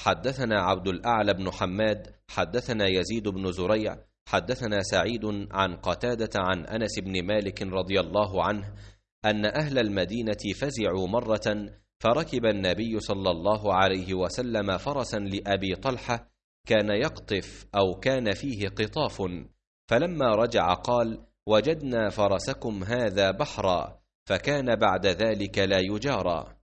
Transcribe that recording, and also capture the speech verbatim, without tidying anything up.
حدثنا عبد الأعلى بن حماد حدثنا يزيد بن زريع حدثنا سعيد عن قتادة عن أنس بن مالك رضي الله عنه أن أهل المدينة فزعوا مرة، فركب النبي صلى الله عليه وسلم فرسا لأبي طلحة كان يقطف أو كان فيه قطاف، فلما رجع قال: وجدنا فرسكم هذا بحرا، فكان بعد ذلك لا يجارى.